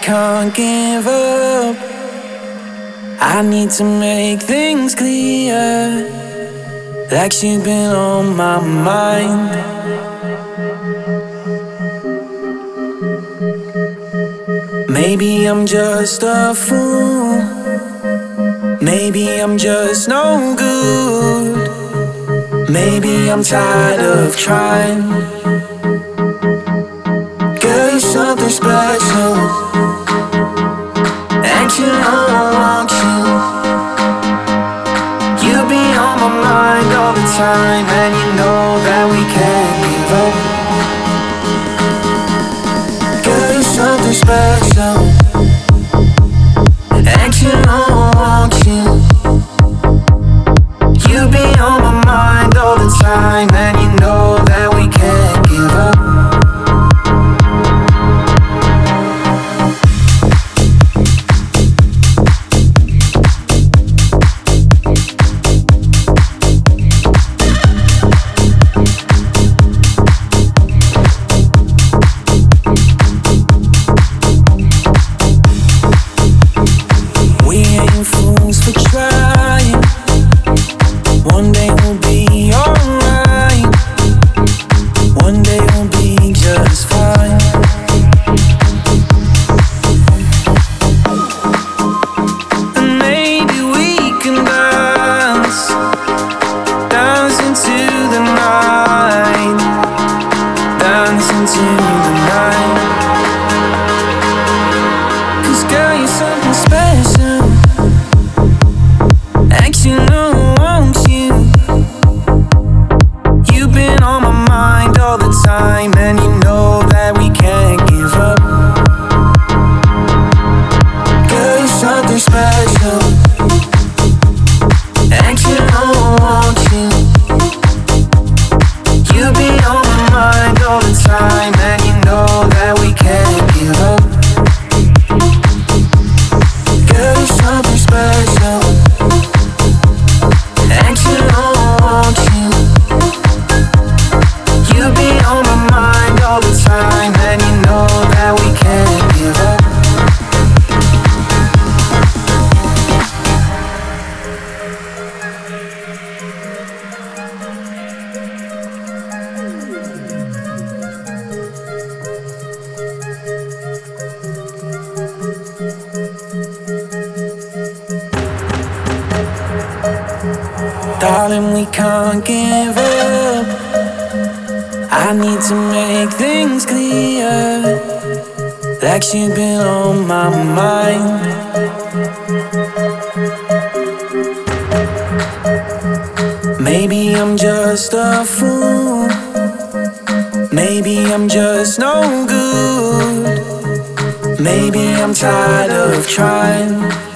can't give up. I need to make things clear, like you've been on my mind. Maybe I'm just a fool, maybe I'm just no good, maybe I'm tired of trying. Girl, you're something special, and you know I want you. You be on my mind all the time, and you know that we can't give up. Girl, you're something special, and you know I want you. You be on my mind all the time, and you know that we can't give up. Darling, we can't give up. I need to make things clear, like you've been on my mind. Maybe I'm just a fool, maybe I'm just no good, maybe I'm tired of trying.